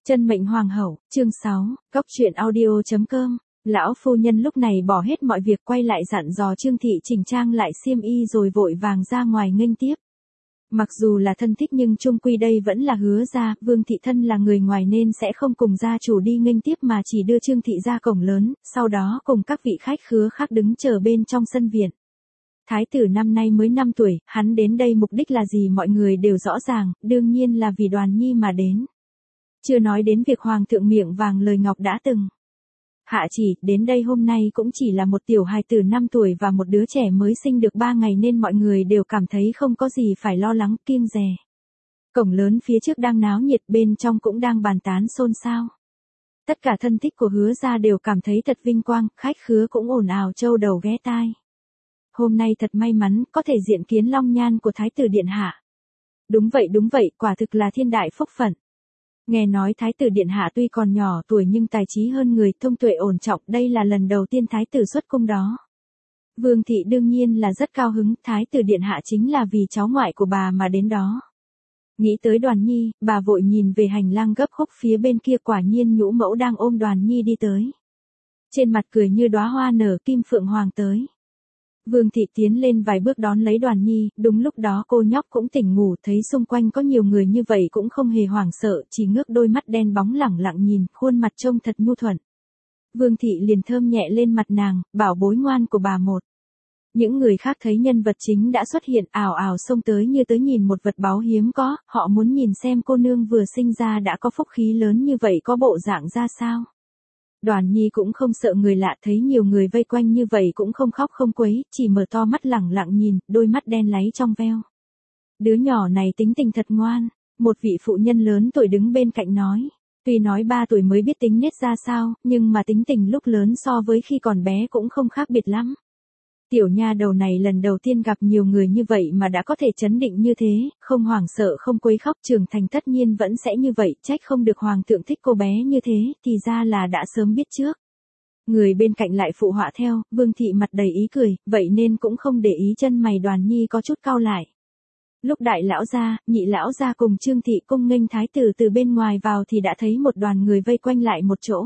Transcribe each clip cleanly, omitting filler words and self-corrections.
Chân mệnh hoàng hậu, chương 6, Cóc truyện audio.com. Lão phu nhân lúc này bỏ hết mọi việc quay lại dặn dò Trương Thị chỉnh trang lại xiêm y rồi vội vàng ra ngoài nghênh tiếp. Mặc dù là thân thích nhưng chung quy đây vẫn là Hứa gia, Vương Thị thân là người ngoài nên sẽ không cùng gia chủ đi nghênh tiếp mà chỉ đưa Trương Thị ra cổng lớn, sau đó cùng các vị khách khứa khác đứng chờ bên trong sân viện. Thái tử năm nay mới 5 tuổi, hắn đến đây mục đích là gì mọi người đều rõ ràng, đương nhiên là vì Đoàn Nhi mà đến. Chưa nói đến việc hoàng thượng miệng vàng lời ngọc đã từng hạ chỉ, đến đây hôm nay cũng chỉ là một tiểu hài tử 5 tuổi và một đứa trẻ mới sinh được 3 ngày nên mọi người đều cảm thấy không có gì phải lo lắng kiêng dè. Cổng lớn phía trước đang náo nhiệt, bên trong cũng đang bàn tán xôn xao. Tất cả thân thích của Hứa gia đều cảm thấy thật vinh quang, khách khứa cũng ồn ào trâu đầu ghé tai. Hôm nay thật may mắn, có thể diện kiến long nhan của Thái tử Điện Hạ. Đúng vậy, quả thực là thiên đại phúc phận. Nghe nói Thái tử Điện Hạ tuy còn nhỏ tuổi nhưng tài trí hơn người, thông tuệ ổn trọng, đây là lần đầu tiên Thái tử xuất cung đó. Vương Thị đương nhiên là rất cao hứng, Thái tử Điện Hạ chính là vì cháu ngoại của bà mà đến đó. Nghĩ tới Đoàn Nhi, bà vội nhìn về hành lang gấp khúc phía bên kia, quả nhiên Nhũ Mẫu đang ôm Đoàn Nhi đi tới. Trên mặt cười như đóa hoa nở kim phượng hoàng tới. Vương Thị tiến lên vài bước đón lấy Đoàn Nhi, đúng lúc đó cô nhóc cũng tỉnh ngủ, thấy xung quanh có nhiều người như vậy cũng không hề hoảng sợ, chỉ ngước đôi mắt đen bóng lẳng lặng nhìn, khuôn mặt trông thật nhu thuận. Vương Thị liền thơm nhẹ lên mặt nàng, bảo bối ngoan của bà một. Những người khác thấy nhân vật chính đã xuất hiện ảo ảo xông tới như tới nhìn một vật báu hiếm có, họ muốn nhìn xem cô nương vừa sinh ra đã có phúc khí lớn như vậy có bộ dạng ra sao. Đoàn Nhi cũng không sợ người lạ, thấy nhiều người vây quanh như vậy cũng không khóc không quấy, chỉ mở to mắt lẳng lặng nhìn, đôi mắt đen láy trong veo. Đứa nhỏ này tính tình thật ngoan, một vị phụ nhân lớn tuổi đứng bên cạnh nói. Tuy nói 3 tuổi mới biết tính nết ra sao, nhưng mà tính tình lúc lớn so với khi còn bé cũng không khác biệt lắm. Tiểu nha đầu này lần đầu tiên gặp nhiều người như vậy mà đã có thể trấn định như thế, không hoảng sợ không quấy khóc, trưởng thành tất nhiên vẫn sẽ như vậy, trách không được hoàng thượng thích cô bé như thế, thì ra là đã sớm biết trước. Người bên cạnh lại phụ họa theo, Vương Thị mặt đầy ý cười, vậy nên cũng không để ý chân mày Đoàn Nhi có chút cau lại. Lúc đại lão gia, nhị lão gia cùng Trương Thị cung nghênh thái tử từ bên ngoài vào thì đã thấy một đoàn người vây quanh lại một chỗ.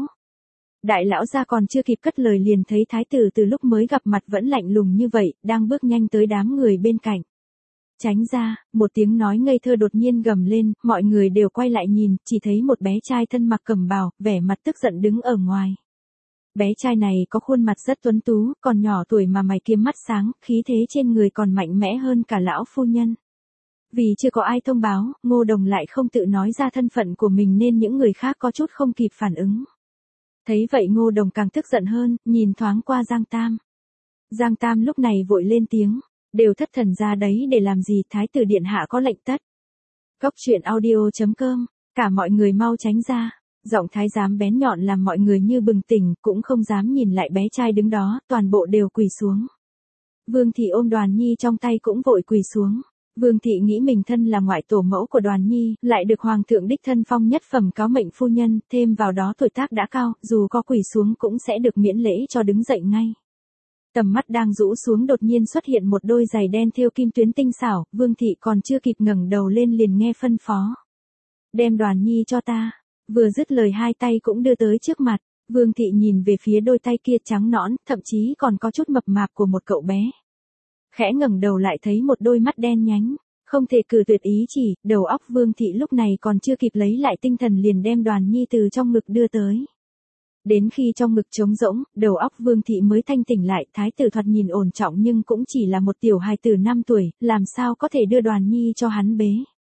Đại lão gia còn chưa kịp cất lời liền thấy thái tử từ lúc mới gặp mặt vẫn lạnh lùng như vậy, đang bước nhanh tới đám người bên cạnh. Tránh ra, một tiếng nói ngây thơ đột nhiên gầm lên, mọi người đều quay lại nhìn, chỉ thấy một bé trai thân mặc cẩm bào, vẻ mặt tức giận đứng ở ngoài. Bé trai này có khuôn mặt rất tuấn tú, còn nhỏ tuổi mà mày kiếm mắt sáng, khí thế trên người còn mạnh mẽ hơn cả lão phu nhân. Vì chưa có ai thông báo, Ngô Đồng lại không tự nói ra thân phận của mình nên những người khác có chút không kịp phản ứng. Thấy vậy Ngô Đồng càng tức giận hơn, nhìn thoáng qua Giang Tam. Giang Tam lúc này vội lên tiếng, đều thất thần ra đấy để làm gì, Thái tử Điện Hạ có lệnh tất. Cóc truyện audio.com, cả mọi người mau tránh ra. Giọng thái giám bén nhọn làm mọi người như bừng tỉnh, cũng không dám nhìn lại bé trai đứng đó, toàn bộ đều quỳ xuống. Vương Thị ôm Đoàn Nhi trong tay cũng vội quỳ xuống. Vương Thị nghĩ mình thân là ngoại tổ mẫu của Đoàn Nhi, lại được hoàng thượng đích thân phong nhất phẩm cáo mệnh phu nhân, thêm vào đó tuổi tác đã cao, dù có quỳ xuống cũng sẽ được miễn lễ cho đứng dậy ngay. Tầm mắt đang rũ xuống đột nhiên xuất hiện một đôi giày đen thêu kim tuyến tinh xảo, Vương Thị còn chưa kịp ngẩng đầu lên liền nghe phân phó. Đem Đoàn Nhi cho ta. Vừa dứt lời hai tay cũng đưa tới trước mặt, Vương Thị nhìn về phía đôi tay kia trắng nõn, thậm chí còn có chút mập mạp của một cậu bé. Khẽ ngẩng đầu lại thấy một đôi mắt đen nhánh, không thể cử tuyệt ý chỉ, đầu óc Vương Thị lúc này còn chưa kịp lấy lại tinh thần liền đem Đoàn Nhi từ trong ngực đưa tới. Đến khi trong ngực trống rỗng, đầu óc Vương Thị mới thanh tỉnh lại, thái tử thoạt nhìn ổn trọng nhưng cũng chỉ là một tiểu hài tử 5 tuổi, làm sao có thể đưa Đoàn Nhi cho hắn bế.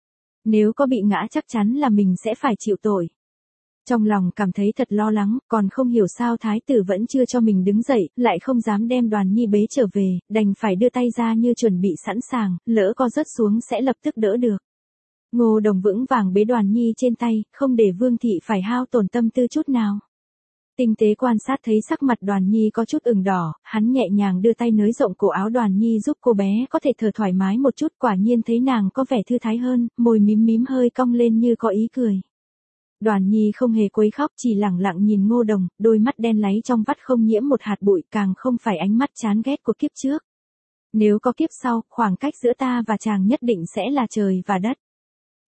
Nếu có bị ngã chắc chắn là mình sẽ phải chịu tội. Trong lòng cảm thấy thật lo lắng, còn không hiểu sao thái tử vẫn chưa cho mình đứng dậy, lại không dám đem Đoàn Nhi bế trở về, đành phải đưa tay ra như chuẩn bị sẵn sàng, lỡ có rớt xuống sẽ lập tức đỡ được. Ngô Đồng vững vàng bế Đoàn Nhi trên tay, không để Vương Thị phải hao tổn tâm tư chút nào. Tinh tế quan sát thấy sắc mặt Đoàn Nhi có chút ửng đỏ, hắn nhẹ nhàng đưa tay nới rộng cổ áo Đoàn Nhi giúp cô bé có thể thở thoải mái một chút, quả nhiên thấy nàng có vẻ thư thái hơn, môi mím mím hơi cong lên như có ý cười. Đoàn Nhi không hề quấy khóc, chỉ lẳng lặng nhìn Ngô Đồng, đôi mắt đen láy trong vắt không nhiễm một hạt bụi, càng không phải ánh mắt chán ghét của kiếp trước. Nếu có kiếp sau, khoảng cách giữa ta và chàng nhất định sẽ là trời và đất.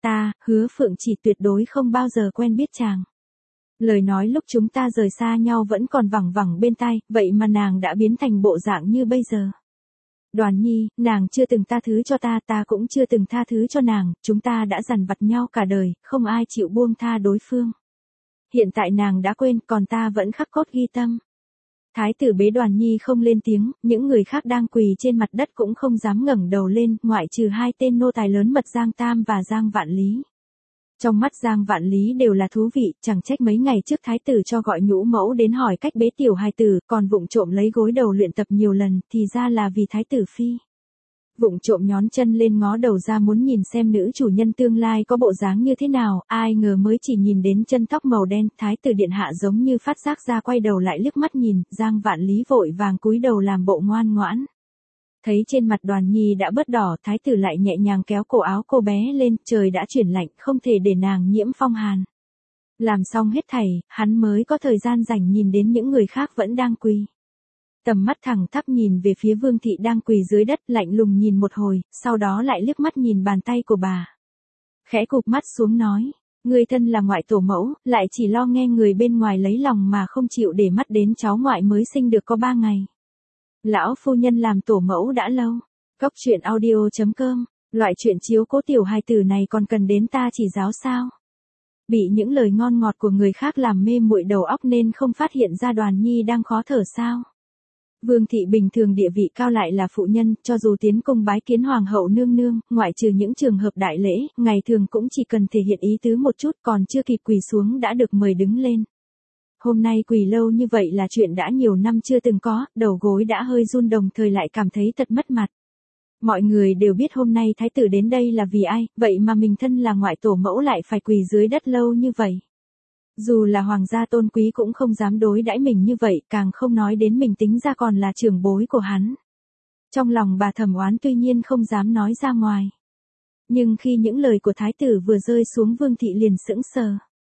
Ta, Hứa Phượng chỉ tuyệt đối không bao giờ quen biết chàng. Lời nói lúc chúng ta rời xa nhau vẫn còn vẳng vẳng bên tai, vậy mà nàng đã biến thành bộ dạng như bây giờ. Đoàn Nhi, nàng chưa từng tha thứ cho ta, ta cũng chưa từng tha thứ cho nàng, chúng ta đã dằn vặt nhau cả đời, không ai chịu buông tha đối phương. Hiện tại nàng đã quên, còn ta vẫn khắc cốt ghi tâm. Thái tử bế Đoàn Nhi không lên tiếng, những người khác đang quỳ trên mặt đất cũng không dám ngẩng đầu lên, ngoại trừ hai tên nô tài lớn mật Giang Tam và Giang Vạn Lý. Trong mắt Giang Vạn Lý đều là thú vị, chẳng trách mấy ngày trước thái tử cho gọi nhũ mẫu đến hỏi cách bế tiểu hài tử, còn vụng trộm lấy gối đầu luyện tập nhiều lần, thì ra là vì thái tử phi. Vụng trộm nhón chân lên ngó đầu ra muốn nhìn xem nữ chủ nhân tương lai có bộ dáng như thế nào, ai ngờ mới chỉ nhìn đến chân tóc màu đen, thái tử điện hạ giống như phát giác ra quay đầu lại liếc mắt nhìn, Giang Vạn Lý vội vàng cúi đầu làm bộ ngoan ngoãn. Thấy trên mặt Đoàn Nhi đã bớt đỏ, thái tử lại nhẹ nhàng kéo cổ áo cô bé lên, trời đã chuyển lạnh, không thể để nàng nhiễm phong hàn. Làm xong hết thảy, hắn mới có thời gian rảnh nhìn đến những người khác vẫn đang quỳ. Tầm mắt thẳng thắp nhìn về phía Vương thị đang quỳ dưới đất, lạnh lùng nhìn một hồi, sau đó lại liếc mắt nhìn bàn tay của bà. Khẽ cụp mắt xuống nói, người thân là ngoại tổ mẫu, lại chỉ lo nghe người bên ngoài lấy lòng mà không chịu để mắt đến cháu ngoại mới sinh được có 3 ngày. Lão phu nhân làm tổ mẫu đã lâu. Cóc truyện audio.com, loại chuyện chiếu cố tiểu hài tử này còn cần đến ta chỉ giáo sao? Bị những lời ngon ngọt của người khác làm mê muội đầu óc nên không phát hiện ra Đoàn Nhi đang khó thở sao? Vương thị bình thường địa vị cao lại là phụ nhân, cho dù tiến cung bái kiến hoàng hậu nương nương, ngoại trừ những trường hợp đại lễ, ngày thường cũng chỉ cần thể hiện ý tứ một chút, còn chưa kịp quỳ xuống đã được mời đứng lên. Hôm nay quỳ lâu như vậy là chuyện đã nhiều năm chưa từng có, đầu gối đã hơi run đồng thời lại cảm thấy thật mất mặt. Mọi người đều biết hôm nay thái tử đến đây là vì ai, vậy mà mình thân là ngoại tổ mẫu lại phải quỳ dưới đất lâu như vậy. Dù là hoàng gia tôn quý cũng không dám đối đãi mình như vậy, càng không nói đến mình tính ra còn là trưởng bối của hắn. Trong lòng bà thầm oán tuy nhiên không dám nói ra ngoài. Nhưng khi những lời của thái tử vừa rơi xuống Vương thị liền sững sờ.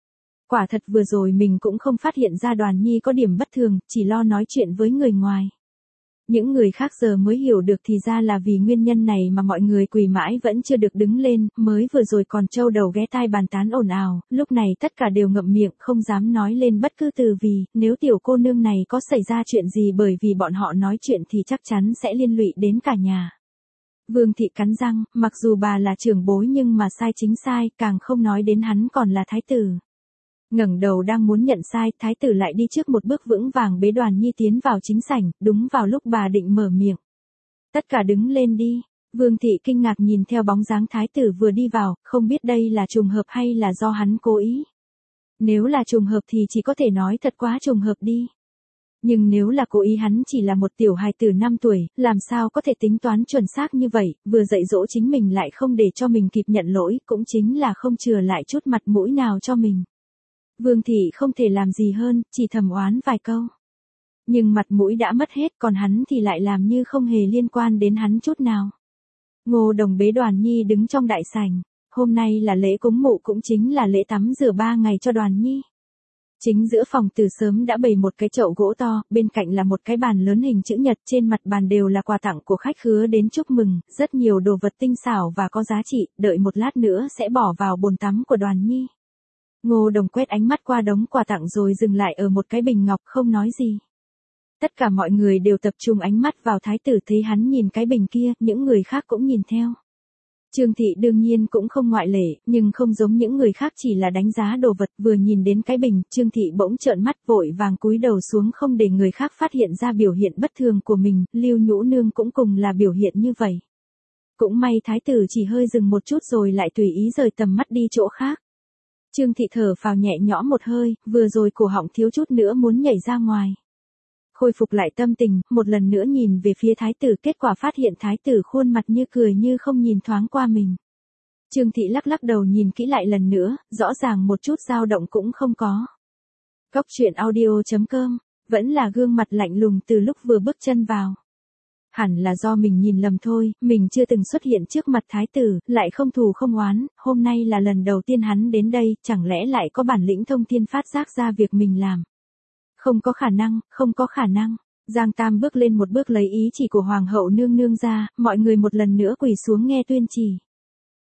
Quả thật vừa rồi mình cũng không phát hiện ra Đoàn Nhi có điểm bất thường, chỉ lo nói chuyện với người ngoài. Những người khác giờ mới hiểu được thì ra là vì nguyên nhân này mà mọi người quỳ mãi vẫn chưa được đứng lên, mới vừa rồi còn trâu đầu ghé tai bàn tán ồn ào, lúc này tất cả đều ngậm miệng không dám nói lên bất cứ từ vì, nếu tiểu cô nương này có xảy ra chuyện gì bởi vì bọn họ nói chuyện thì chắc chắn sẽ liên lụy đến cả nhà. Vương thị cắn răng, mặc dù bà là trưởng bối nhưng mà sai chính sai, càng không nói đến hắn còn là thái tử. Ngẩng đầu đang muốn nhận sai, thái tử lại đi trước một bước vững vàng bế Đoàn Nhi tiến vào chính sảnh, đúng vào lúc bà định mở miệng. Tất cả đứng lên đi. Vương thị kinh ngạc nhìn theo bóng dáng thái tử vừa đi vào, không biết đây là trùng hợp hay là do hắn cố ý. Nếu là trùng hợp thì chỉ có thể nói thật quá trùng hợp đi. Nhưng nếu là cố ý hắn chỉ là một tiểu hài tử 5 tuổi, làm sao có thể tính toán chuẩn xác như vậy, vừa dạy dỗ chính mình lại không để cho mình kịp nhận lỗi, cũng chính là không chừa lại chút mặt mũi nào cho mình. Vương thị không thể làm gì hơn, chỉ thầm oán vài câu. Nhưng mặt mũi đã mất hết, còn hắn thì lại làm như không hề liên quan đến hắn chút nào. Ngô Đồng bế Đoàn Nhi đứng trong đại sảnh. Hôm nay là lễ cúng mụ cũng chính là lễ tắm rửa 3 ngày cho Đoàn Nhi. Chính giữa phòng từ sớm đã bày một cái chậu gỗ to, bên cạnh là một cái bàn lớn hình chữ nhật, trên mặt bàn đều là quà tặng của khách khứa đến chúc mừng, rất nhiều đồ vật tinh xảo và có giá trị, đợi một lát nữa sẽ bỏ vào bồn tắm của Đoàn Nhi. Ngô Đồng quét ánh mắt qua đống quà tặng rồi dừng lại ở một cái bình ngọc không nói gì. Tất cả mọi người đều tập trung ánh mắt vào thái tử, thấy hắn nhìn cái bình kia, những người khác cũng nhìn theo. Trương thị đương nhiên cũng không ngoại lệ, nhưng không giống những người khác chỉ là đánh giá đồ vật, vừa nhìn đến cái bình, Trương thị bỗng trợn mắt vội vàng cúi đầu xuống không để người khác phát hiện ra biểu hiện bất thường của mình, Lưu Nhũ nương cũng cùng là biểu hiện như vậy. Cũng may thái tử chỉ hơi dừng một chút rồi lại tùy ý rời tầm mắt đi chỗ khác. Trương thị thở phào nhẹ nhõm một hơi, vừa rồi cổ họng thiếu chút nữa muốn nhảy ra ngoài. Khôi phục lại tâm tình, một lần nữa nhìn về phía thái tử, kết quả phát hiện thái tử khuôn mặt như cười như không nhìn thoáng qua mình. Trương thị lắc lắc đầu nhìn kỹ lại lần nữa, rõ ràng một chút dao động cũng không có. Cóc truyện audio.com, vẫn là gương mặt lạnh lùng từ lúc vừa bước chân vào. Hẳn là do mình nhìn lầm thôi, mình chưa từng xuất hiện trước mặt thái tử, lại không thù không oán, hôm nay là lần đầu tiên hắn đến đây, chẳng lẽ lại có bản lĩnh thông thiên phát giác ra việc mình làm. Không có khả năng, không có khả năng. Giang Tam bước lên một bước lấy ý chỉ của hoàng hậu nương nương ra, mọi người một lần nữa quỳ xuống nghe tuyên chỉ.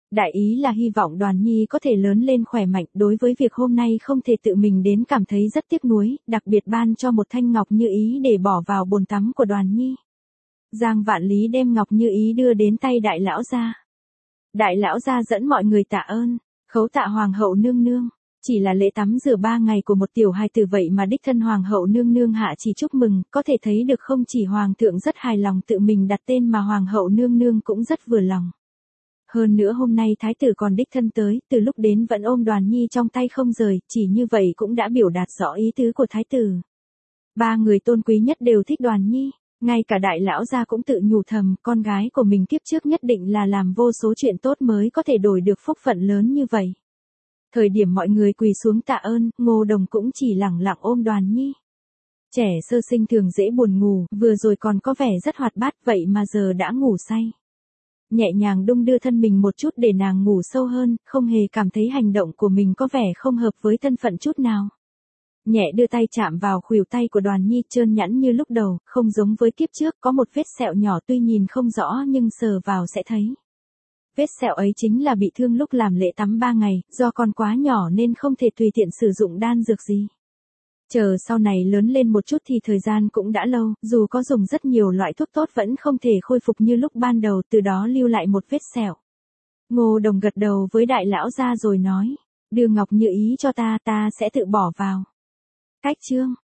Đại ý là hy vọng Đoàn Nhi có thể lớn lên khỏe mạnh, đối với việc hôm nay không thể tự mình đến cảm thấy rất tiếc nuối, đặc biệt ban cho một thanh ngọc như ý để bỏ vào bồn tắm của Đoàn Nhi. Giang Vạn Lý đem ngọc như ý đưa đến tay đại lão gia. Đại lão gia dẫn mọi người tạ ơn, khấu tạ hoàng hậu nương nương. Chỉ là lễ tắm rửa 3 ngày của một tiểu hài tử vậy mà đích thân hoàng hậu nương nương hạ chỉ chúc mừng, có thể thấy được không chỉ hoàng thượng rất hài lòng tự mình đặt tên mà hoàng hậu nương nương cũng rất vừa lòng. Hơn nữa hôm nay thái tử còn đích thân tới, từ lúc đến vẫn ôm Đoàn Nhi trong tay không rời, chỉ như vậy cũng đã biểu đạt rõ ý tứ của thái tử. 3 người tôn quý nhất đều thích Đoàn Nhi, ngay cả đại lão gia cũng tự nhủ thầm, con gái của mình kiếp trước nhất định là làm vô số chuyện tốt mới có thể đổi được phúc phận lớn như vậy. Thời điểm mọi người quỳ xuống tạ ơn, Ngô Đồng cũng chỉ lẳng lặng ôm Đoàn Nhi. Trẻ sơ sinh thường dễ buồn ngủ, vừa rồi còn có vẻ rất hoạt bát vậy mà giờ đã ngủ say. Nhẹ nhàng đung đưa thân mình một chút để nàng ngủ sâu hơn, không hề cảm thấy hành động của mình có vẻ không hợp với thân phận chút nào. Nhẹ đưa tay chạm vào khuỷu tay của Đoàn Nhi trơn nhẵn như lúc đầu, không giống với kiếp trước có một vết sẹo nhỏ tuy nhìn không rõ nhưng sờ vào sẽ thấy. Vết sẹo ấy chính là bị thương lúc làm lễ tắm 3 ngày, do còn quá nhỏ nên không thể tùy tiện sử dụng đan dược gì. Chờ sau này lớn lên một chút thì thời gian cũng đã lâu, dù có dùng rất nhiều loại thuốc tốt vẫn không thể khôi phục như lúc ban đầu, từ đó lưu lại một vết sẹo. Ngô Đồng gật đầu với đại lão gia rồi nói, đưa ngọc như ý cho ta, ta sẽ tự bỏ vào. Cách chương